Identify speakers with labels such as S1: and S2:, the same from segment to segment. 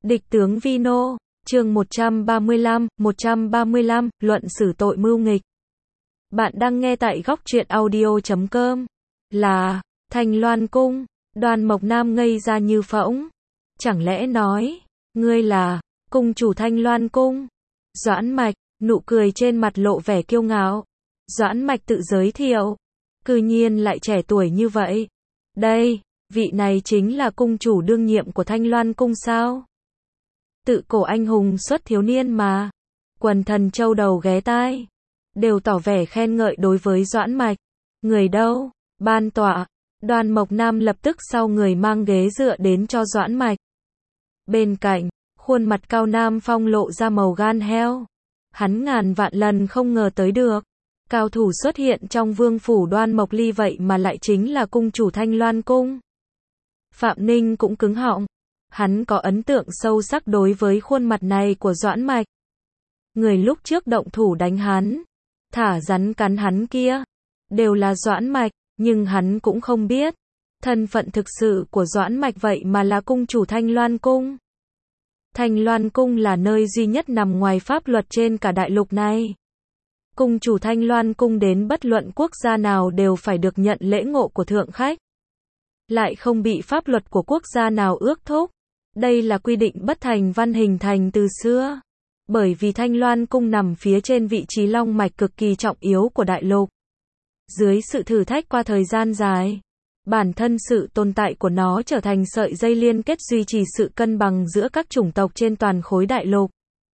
S1: Địch tướng Vino, chương 135, luận xử tội mưu nghịch. Bạn đang nghe tại góc truyện audio.com. Là, Thanh Loan Cung, Đoan Mộc Nam ngây ra như phỗng. Chẳng lẽ nói, ngươi là, cung chủ Thanh Loan Cung? Doãn Mạch, nụ cười trên mặt lộ vẻ kiêu ngạo. Doãn Mạch tự giới thiệu. Cư nhiên lại trẻ tuổi như vậy. Đây, vị này chính là cung chủ đương nhiệm của Thanh Loan Cung sao? Tự cổ anh hùng xuất thiếu niên mà. Quần thần châu đầu ghé tai, đều tỏ vẻ khen ngợi đối với Doãn Mạch. Người đâu? Ban tọa. Đoan Mộc Nam lập tức sau người mang ghế dựa đến cho Doãn Mạch. Bên cạnh, khuôn mặt Cao Nam Phong lộ ra màu gan heo. Hắn ngàn vạn lần không ngờ tới được. Cao thủ xuất hiện trong vương phủ Đoan Mộc Ly vậy mà lại chính là cung chủ Thanh Loan Cung. Phạm Ninh cũng cứng họng. Hắn có ấn tượng sâu sắc đối với khuôn mặt này của Doãn Mạch. Người lúc trước động thủ đánh hắn, thả rắn cắn hắn kia, đều là Doãn Mạch, nhưng hắn cũng không biết, thân phận thực sự của Doãn Mạch vậy mà là cung chủ Thanh Loan Cung. Thanh Loan Cung là nơi duy nhất nằm ngoài pháp luật trên cả đại lục này. Cung chủ Thanh Loan Cung đến bất luận quốc gia nào đều phải được nhận lễ ngộ của thượng khách. Lại không bị pháp luật của quốc gia nào ước thúc. Đây là quy định bất thành văn hình thành từ xưa. Bởi vì Thanh Loan Cung nằm phía trên vị trí long mạch cực kỳ trọng yếu của đại lục. Dưới sự thử thách qua thời gian dài, bản thân sự tồn tại của nó trở thành sợi dây liên kết duy trì sự cân bằng giữa các chủng tộc trên toàn khối đại lục.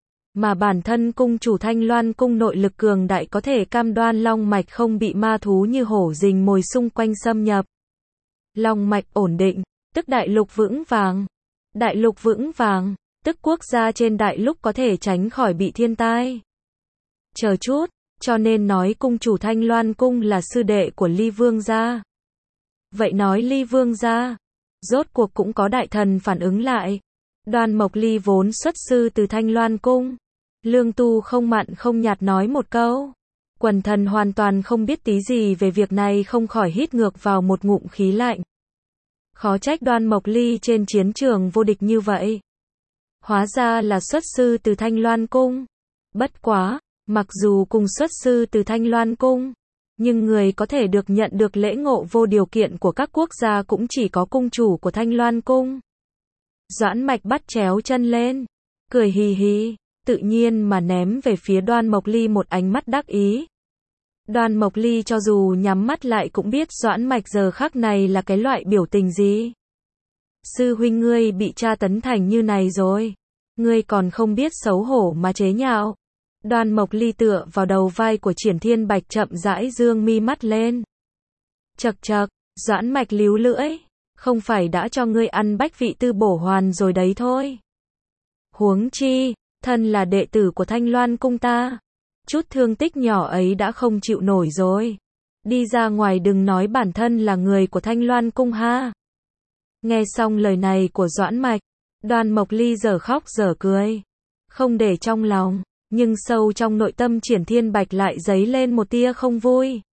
S1: Mà bản thân cung chủ Thanh Loan Cung nội lực cường đại có thể cam đoan long mạch không bị ma thú như hổ rình mồi xung quanh xâm nhập. Long mạch ổn định, tức đại lục vững vàng. Đại lục vững vàng, tức quốc gia trên đại lục có thể tránh khỏi bị thiên tai. Chờ chút, cho nên nói cung chủ Thanh Loan Cung là sư đệ của Ly Vương gia. Vậy nói Ly Vương gia, rốt cuộc cũng có đại thần phản ứng lại. Đoan Mộc Ly vốn xuất sư từ Thanh Loan Cung. Lương Tu không mặn không nhạt nói một câu. Quần thần hoàn toàn không biết tí gì về việc này không khỏi hít ngược vào một ngụm khí lạnh. Khó trách Đoan Mộc Ly trên chiến trường vô địch như vậy. Hóa ra là xuất sư từ Thanh Loan Cung. Bất quá, mặc dù cùng xuất sư từ Thanh Loan Cung, nhưng người có thể được nhận được lễ ngộ vô điều kiện của các quốc gia cũng chỉ có cung chủ của Thanh Loan Cung. Doãn Mạch bắt chéo chân lên, cười hì hì, tự nhiên mà ném về phía Đoan Mộc Ly một ánh mắt đắc ý. Đoan Mộc Ly cho dù nhắm mắt lại cũng biết Doãn Mạch giờ khắc này là cái loại biểu tình gì. Sư huynh ngươi bị tra tấn thành như này rồi, ngươi còn không biết xấu hổ mà chế nhạo. Đoan Mộc Ly tựa vào đầu vai của Triển Thiên Bạch chậm rãi dương mi mắt lên. Chậc chậc, Doãn Mạch líu lưỡi, không phải đã cho ngươi ăn bách vị tư bổ hoàn rồi đấy thôi. Huống chi, thân là đệ tử của Thanh Loan Cung ta. Chút thương tích nhỏ ấy đã không chịu nổi rồi. Đi ra ngoài đừng nói bản thân là người của Thanh Loan Cung ha. Nghe xong lời này của Doãn Mạch, Đoan Mộc Ly giờ khóc giờ cười. Không để trong lòng, nhưng sâu trong nội tâm Triển Thiên Bạch lại dấy lên một tia không vui.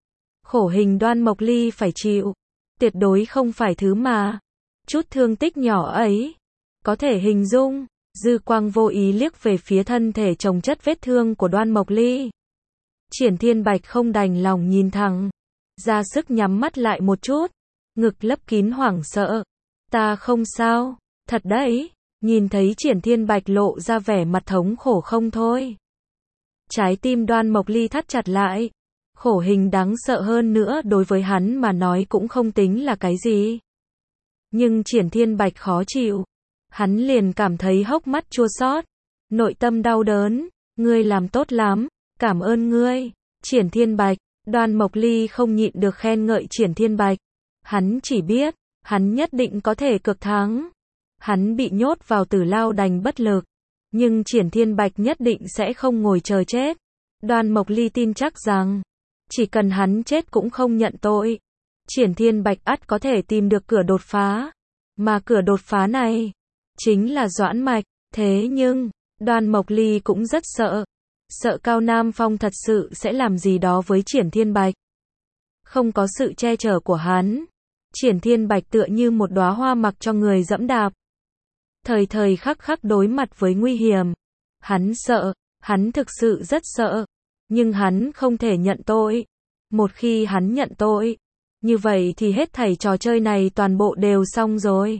S1: Khổ hình Đoan Mộc Ly phải chịu. Tuyệt đối không phải thứ mà. Chút thương tích nhỏ ấy. Có thể hình dung. Dư quang vô ý liếc về phía thân thể chồng chất vết thương của Đoan Mộc Ly. Triển Thiên Bạch không đành lòng nhìn thẳng. Ra sức nhắm mắt lại một chút. Ngực lấp kín hoảng sợ. Ta không sao. Thật đấy. Nhìn thấy Triển Thiên Bạch lộ ra vẻ mặt thống khổ không thôi. Trái tim Đoan Mộc Ly thắt chặt lại. Khổ hình đáng sợ hơn nữa đối với hắn mà nói cũng không tính là cái gì. Nhưng Triển Thiên Bạch khó chịu. Hắn liền cảm thấy hốc mắt chua xót, nội tâm đau đớn. Ngươi làm tốt lắm, cảm ơn ngươi, Triển Thiên Bạch. Đoan Mộc Ly không nhịn được khen ngợi Triển Thiên Bạch. Hắn chỉ biết, hắn nhất định có thể cực thắng. Hắn bị nhốt vào tử lao đành bất lực, nhưng Triển Thiên Bạch nhất định sẽ không ngồi chờ chết. Đoan Mộc Ly tin chắc rằng, chỉ cần hắn chết cũng không nhận tội, Triển Thiên Bạch ắt có thể tìm được cửa đột phá. Mà cửa đột phá này chính là Doãn Mạch. Thế nhưng, Đoan Mộc Ly cũng rất sợ. Sợ Cao Nam Phong thật sự sẽ làm gì đó với Triển Thiên Bạch. Không có sự che chở của hắn, Triển Thiên Bạch tựa như một đóa hoa mặc cho người dẫm đạp. thời thời khắc khắc đối mặt với nguy hiểm. Hắn sợ, hắn thực sự rất sợ, nhưng hắn không thể nhận tội. Một khi hắn nhận tội, như vậy thì hết thảy trò chơi này toàn bộ đều xong rồi.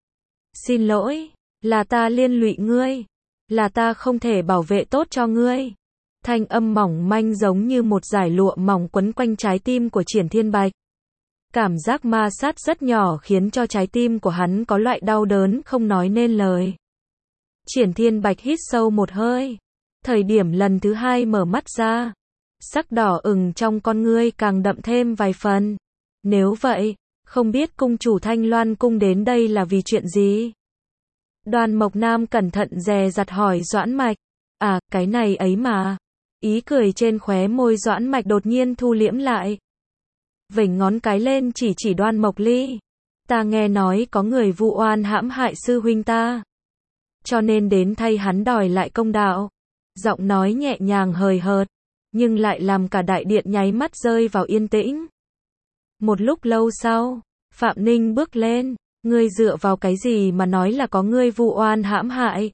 S1: Xin lỗi, là ta liên lụy ngươi, là ta không thể bảo vệ tốt cho ngươi. Thanh âm mỏng manh giống như một dải lụa mỏng quấn quanh trái tim của Triển Thiên Bạch. Cảm giác ma sát rất nhỏ khiến cho trái tim của hắn có loại đau đớn không nói nên lời. Triển Thiên Bạch hít sâu một hơi. Thời điểm lần thứ hai mở mắt ra, sắc đỏ ửng trong con ngươi càng đậm thêm vài phần. Nếu vậy, không biết cung chủ Thanh Loan cung đến đây là vì chuyện gì? Đoan Mộc Nam cẩn thận dè dặt hỏi Doãn Mạch. À, cái này ấy mà. Ý cười trên khóe môi Doãn Mạch đột nhiên thu liễm lại. Vểnh ngón cái lên chỉ Đoan Mộc Ly. Ta nghe nói có người vu oan hãm hại sư huynh ta, cho nên đến thay hắn đòi lại công đạo. Giọng nói nhẹ nhàng hời hợt, nhưng lại làm cả đại điện nháy mắt rơi vào yên tĩnh. Một lúc lâu sau, Phạm Ninh bước lên. Ngươi dựa vào cái gì mà nói là có ngươi vu oan hãm hại?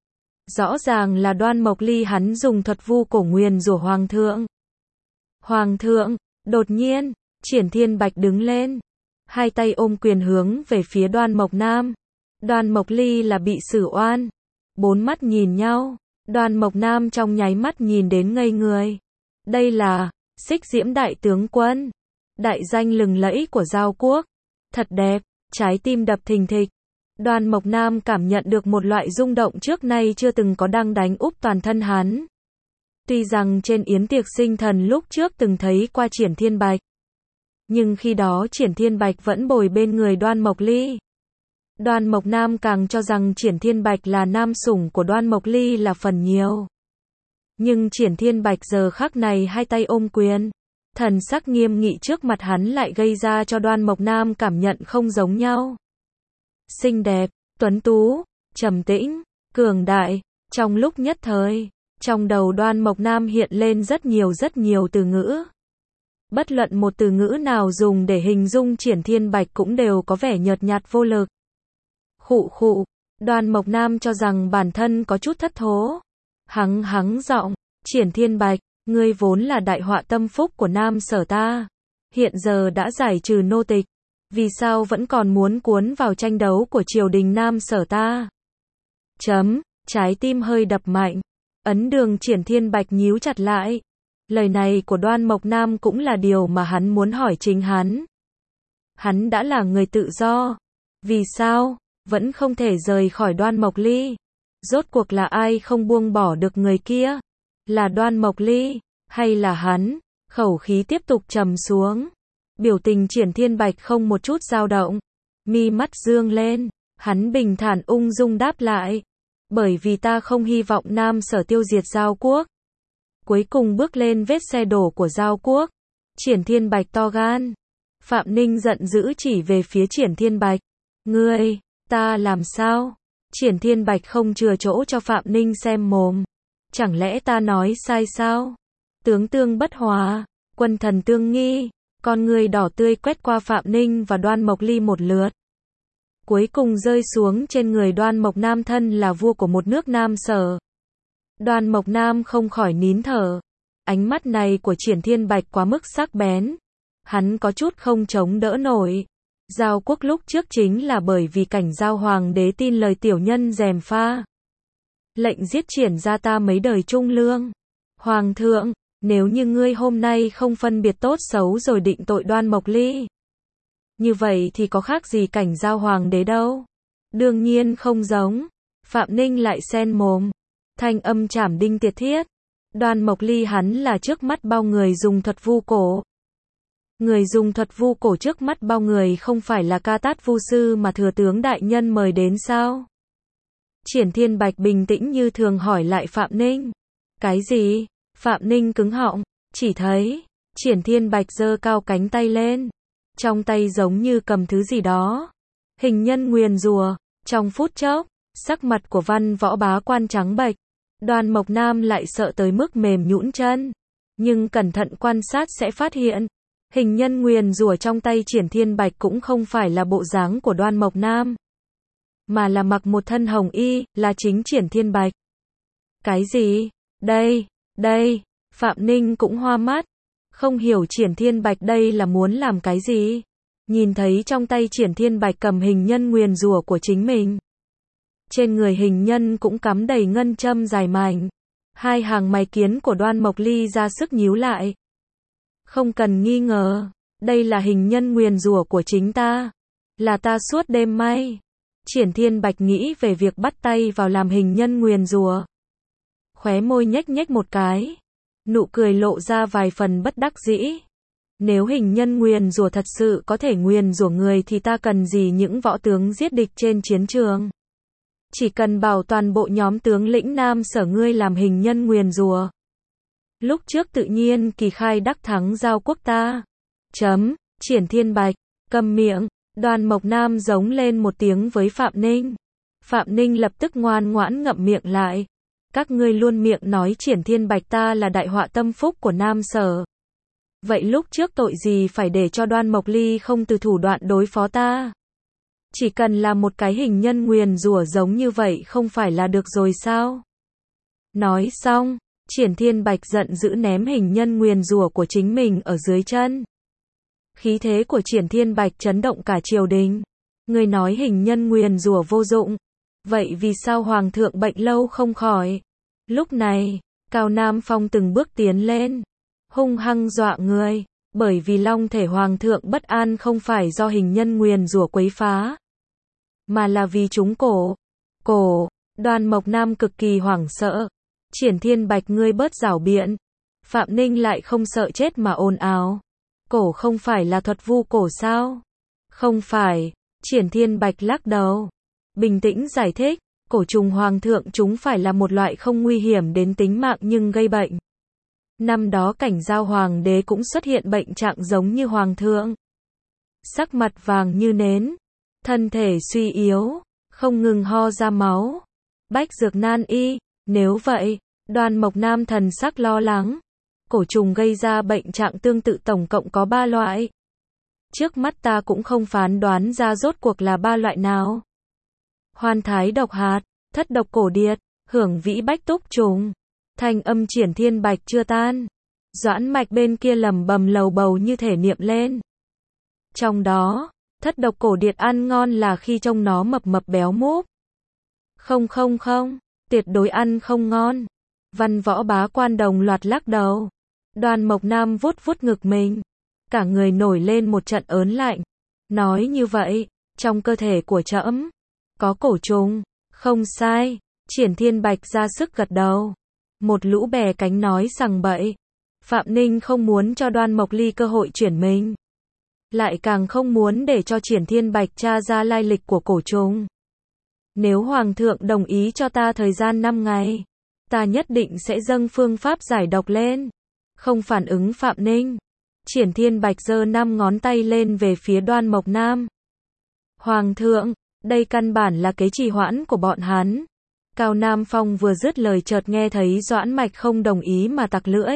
S1: Rõ ràng là Đoan Mộc Ly hắn dùng thuật vu cổ nguyền rủa Hoàng thượng. Hoàng thượng, đột nhiên, Triển Thiên Bạch đứng lên. Hai tay ôm quyền hướng về phía Đoan Mộc Nam. Đoan Mộc Ly là bị xử oan. Bốn mắt nhìn nhau, Đoan Mộc Nam trong nháy mắt nhìn đến ngây người. Đây là Xích Diễm đại tướng quân, đại danh lừng lẫy của Giao quốc. Thật đẹp, trái tim đập thình thịch. Đoan Mộc Nam cảm nhận được một loại rung động trước nay chưa từng có đang đánh úp toàn thân hắn. Tuy rằng trên yến tiệc sinh thần lúc trước từng thấy qua Triển Thiên Bạch, nhưng khi đó Triển Thiên Bạch vẫn bồi bên người Đoan Mộc Ly. Đoan Mộc Nam càng cho rằng Triển Thiên Bạch là nam sủng của Đoan Mộc Ly là phần nhiều. Nhưng Triển Thiên Bạch giờ khắc này hai tay ôm quyền, thần sắc nghiêm nghị trước mặt hắn lại gây ra cho Đoan Mộc Nam cảm nhận không giống nhau. Xinh đẹp, tuấn tú, trầm tĩnh, cường đại. Trong lúc nhất thời, trong đầu Đoan Mộc Nam hiện lên rất nhiều từ ngữ. Bất luận một từ ngữ nào dùng để hình dung Triển Thiên Bạch cũng đều có vẻ nhợt nhạt vô lực. Khụ khụ, Đoan Mộc Nam cho rằng bản thân có chút thất thố. Hắng giọng, Triển Thiên Bạch, ngươi vốn là đại họa tâm phúc của Nam Sở ta, hiện giờ đã giải trừ nô tịch, vì sao vẫn còn muốn cuốn vào tranh đấu của triều đình Nam Sở ta? Trái tim hơi đập mạnh, ấn đường Triển Thiên Bạch nhíu chặt lại. Lời này của Đoan Mộc Nam cũng là điều mà hắn muốn hỏi chính hắn. Hắn đã là người tự do, vì sao vẫn không thể rời khỏi Đoan Mộc Ly? Rốt cuộc là ai không buông bỏ được người kia? Là Đoan Mộc Ly, hay là hắn? Khẩu khí tiếp tục trầm xuống. Biểu tình Triển Thiên Bạch không một chút dao động. Mi mắt dương lên, hắn bình thản ung dung đáp lại. Bởi vì ta không hy vọng Nam Sở tiêu diệt Giao quốc. Cuối cùng bước lên vết xe đổ của Giao quốc. Triển Thiên Bạch to gan. Phạm Ninh giận dữ chỉ về phía Triển Thiên Bạch. Ngươi, ta làm sao? Triển Thiên Bạch không chừa chỗ cho Phạm Ninh xem mồm. Chẳng lẽ ta nói sai sao? Tướng tương bất hòa, quân thần tương nghi. Con người đỏ tươi quét qua Phạm Ninh và Đoan Mộc Ly một lượt. Cuối cùng rơi xuống trên người Đoan Mộc Nam, thân là vua của một nước Nam Sở. Đoan Mộc Nam không khỏi nín thở. Ánh mắt này của Triển Thiên Bạch quá mức sắc bén. Hắn có chút không chống đỡ nổi. Giao quốc lúc trước chính là bởi vì Cảnh Giao hoàng đế tin lời tiểu nhân gièm pha, lệnh giết Triển gia ta mấy đời trung lương. Hoàng thượng, nếu như ngươi hôm nay không phân biệt tốt xấu rồi định tội Đoan Mộc Ly, như vậy thì có khác gì Cảnh Giao hoàng đế đâu. Đương nhiên không giống. Phạm Ninh lại xen mồm. Thanh âm trảm đinh tiệt thiết. Đoan Mộc Ly hắn là trước mắt bao người dùng thuật vu cổ. Người dùng thuật vu cổ trước mắt bao người không phải là Ca Tát vu sư mà thừa tướng đại nhân mời đến sao? Triển Thiên Bạch bình tĩnh như thường hỏi lại Phạm Ninh. Cái gì? Phạm Ninh cứng họng, chỉ thấy Triển Thiên Bạch giơ cao cánh tay lên, trong tay giống như cầm thứ gì đó. Hình nhân nguyền rủa. Trong phút chốc, sắc mặt của Văn Võ bá quan trắng bệch. Đoan Mộc Nam lại sợ tới mức mềm nhũn chân, nhưng cẩn thận quan sát sẽ phát hiện, hình nhân nguyền rủa trong tay Triển Thiên Bạch cũng không phải là bộ dáng của Đoan Mộc Nam, mà là mặc một thân hồng y, là chính Triển Thiên Bạch. Cái gì? Đây, Phạm Ninh cũng hoa mắt, không hiểu Triển Thiên Bạch đây là muốn làm cái gì. Nhìn thấy trong tay Triển Thiên Bạch cầm hình nhân nguyền rủa của chính mình. Trên người hình nhân cũng cắm đầy ngân châm dài mảnh. Hai hàng mày kiến của Đoan Mộc Ly ra sức nhíu lại. Không cần nghi ngờ, đây là hình nhân nguyền rủa của chính ta. Là ta suốt đêm may. Triển Thiên Bạch nghĩ về việc bắt tay vào làm hình nhân nguyền rủa. Khóe môi nhếch nhếch một cái. Nụ cười lộ ra vài phần bất đắc dĩ. Nếu hình nhân nguyền rủa thật sự có thể nguyền rủa người thì ta cần gì những võ tướng giết địch trên chiến trường. Chỉ cần bảo toàn bộ nhóm tướng lĩnh Nam Sở ngươi làm hình nhân nguyền rủa. Lúc trước tự nhiên kỳ khai đắc thắng giao quốc ta. Triển Thiên Bạch, cầm miệng. Đoan Mộc Nam giống lên một tiếng với Phạm Ninh. Phạm Ninh lập tức ngoan ngoãn ngậm miệng lại. Các ngươi luôn miệng nói Triển Thiên Bạch ta là đại họa tâm phúc của Nam Sở. Vậy lúc trước tội gì phải để cho Đoan Mộc Ly không từ thủ đoạn đối phó ta? Chỉ cần là một cái hình nhân nguyền rủa giống như vậy không phải là được rồi sao? Nói xong, Triển Thiên Bạch giận dữ ném hình nhân nguyền rủa của chính mình ở dưới chân. Khí thế của Triển Thiên Bạch chấn động cả triều đình. Người nói hình nhân nguyền rủa vô dụng. Vậy vì sao Hoàng thượng bệnh lâu không khỏi? Lúc này, Cao Nam Phong từng bước tiến lên. Hung hăng dọa người. Bởi vì long thể Hoàng thượng bất an không phải do hình nhân nguyền rủa quấy phá. Mà là vì chúng cổ. Đoan Mộc Nam cực kỳ hoảng sợ. Triển Thiên Bạch ngươi bớt giảo biện. Phạm Ninh lại không sợ chết mà ồn ào. Cổ không phải là thuật vu cổ sao? Không phải. Triển Thiên Bạch lắc đầu. Bình tĩnh giải thích. Cổ trùng Hoàng thượng chúng phải là một loại không nguy hiểm đến tính mạng nhưng gây bệnh. Năm đó Cảnh Giao Hoàng đế cũng xuất hiện bệnh trạng giống như Hoàng thượng. Sắc mặt vàng như nến. Thân thể suy yếu. Không ngừng ho ra máu. Bách dược nan y. Nếu vậy, Đoan Mộc Nam thần sắc lo lắng. Cổ trùng gây ra bệnh trạng tương tự tổng cộng có 3 loại. Trước mắt ta cũng không phán đoán ra rốt cuộc là 3 loại nào. Hoan thái độc hạt, thất độc cổ điệt, hưởng vĩ bách túc trùng. Thanh âm Triển Thiên Bạch chưa tan. Doãn Mạch bên kia lẩm bẩm lầu bầu như thể niệm lên. Trong đó, thất độc cổ điệt ăn ngon là khi trông nó mập mập béo múp. Không, tuyệt đối ăn không ngon. Văn Võ bá quan đồng loạt lắc đầu. Đoan Mộc Nam vuốt vuốt ngực mình. Cả người nổi lên một trận ớn lạnh. Nói như vậy, trong cơ thể của trẫm có cổ trùng. Không sai. Triển Thiên Bạch ra sức gật đầu. Một lũ bè cánh nói sằng bậy. Phạm Ninh không muốn cho Đoan Mộc Ly cơ hội chuyển mình. Lại càng không muốn để cho Triển Thiên Bạch tra ra lai lịch của cổ trùng. Nếu Hoàng thượng đồng ý cho ta thời gian 5 ngày, ta nhất định sẽ dâng phương pháp giải độc lên. Không phản ứng Phạm Ninh. Triển Thiên Bạch giơ 5 ngón tay lên về phía Đoan Mộc Nam. Hoàng thượng, đây căn bản là kế trì hoãn của bọn hắn. Cao Nam Phong vừa dứt lời chợt nghe thấy Doãn Mạch không đồng ý mà tặc lưỡi.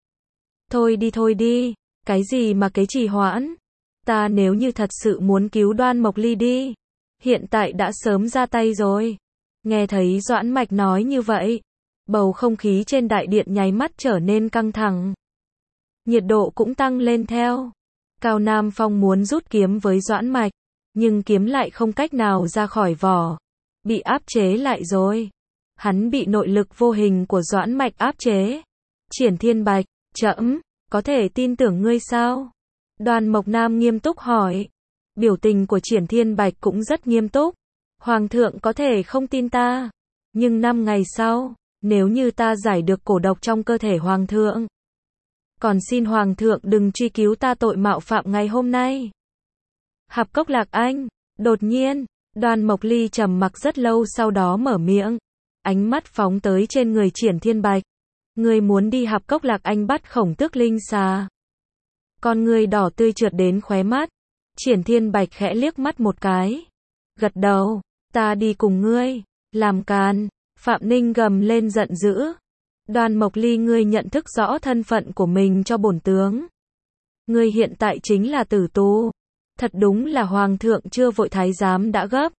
S1: Thôi đi, cái gì mà kế trì hoãn? Ta nếu như thật sự muốn cứu Đoan Mộc Ly đi, hiện tại đã sớm ra tay rồi. Nghe thấy Doãn Mạch nói như vậy, bầu không khí trên đại điện nháy mắt trở nên căng thẳng. Nhiệt độ cũng tăng lên theo. Cao Nam Phong muốn rút kiếm với Doãn Mạch, nhưng kiếm lại không cách nào ra khỏi vỏ. Bị áp chế lại rồi. Hắn bị nội lực vô hình của Doãn Mạch áp chế. Triển Thiên Bạch, trẫm có thể tin tưởng ngươi sao? Đoan Mộc Nam nghiêm túc hỏi. Biểu tình của Triển Thiên Bạch cũng rất nghiêm túc. Hoàng thượng có thể không tin ta, nhưng 5 ngày sau, nếu như ta giải được cổ độc trong cơ thể Hoàng thượng, còn xin Hoàng thượng đừng truy cứu ta tội mạo phạm ngày hôm nay. Hạp Cốc Lạc Anh, đột nhiên, Đoan Mộc Ly trầm mặc rất lâu sau đó mở miệng, ánh mắt phóng tới trên người Triển Thiên Bạch. Ngươi muốn đi Hạp Cốc Lạc Anh bắt Khổng Tước Linh xà? Con ngươi đỏ tươi trượt đến khóe mắt. Triển Thiên Bạch khẽ liếc mắt một cái, gật đầu, ta đi cùng ngươi. Làm càn. Phạm Ninh gầm lên giận dữ. Đoan Mộc Ly ngươi nhận thức rõ thân phận của mình cho bổn tướng. Ngươi hiện tại chính là tử tù. Thật đúng là Hoàng thượng chưa vội thái giám đã gấp.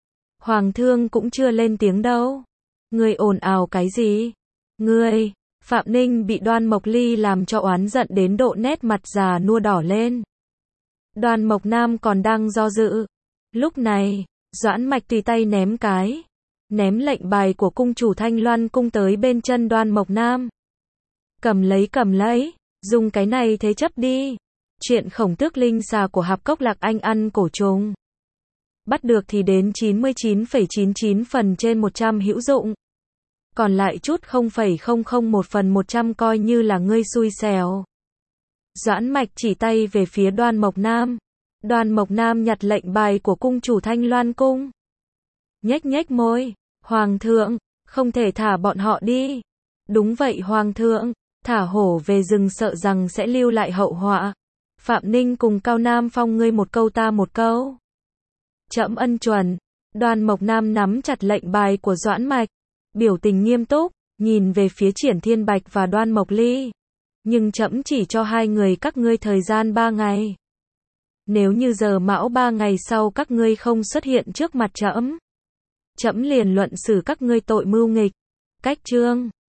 S1: Hoàng thương cũng chưa lên tiếng đâu. Ngươi ồn ào cái gì? Ngươi, Phạm Ninh bị Đoan Mộc Ly làm cho oán giận đến độ nét mặt già nua đỏ lên. Đoan Mộc Nam còn đang do dự. Lúc này, Doãn Mạch tùy tay ném lệnh bài của cung chủ Thanh Loan cung tới bên chân Đoan Mộc Nam. Cầm lấy, dùng cái này thế chấp đi. Chuyện khổng tước linh xà của Hạp Cốc Lạc Anh ăn cổ trùng. Bắt được thì đến 99,99 trên 100 hữu dụng. Còn lại chút 0,001 phần 100 coi như là ngươi xui xẻo. Doãn Mạch chỉ tay về phía Đoan Mộc Nam. Đoan Mộc Nam nhặt lệnh bài của cung chủ Thanh Loan cung. Nhếch môi, Hoàng thượng, không thể thả bọn họ đi. Đúng vậy Hoàng thượng, thả hổ về rừng sợ rằng sẽ lưu lại hậu họa. Phạm Ninh cùng Cao Nam Phong ngươi một câu ta một câu. Trẫm ân chuẩn. Đoan Mộc Nam nắm chặt lệnh bài của Doãn Mạch, biểu tình nghiêm túc, nhìn về phía Triển Thiên Bạch và Đoan Mộc Ly. Nhưng trẫm chỉ cho hai người các ngươi thời gian 3 ngày. Nếu như giờ mão 3 ngày sau các ngươi không xuất hiện trước mặt trẫm, trẫm liền luận xử các ngươi tội mưu nghịch. Cách chương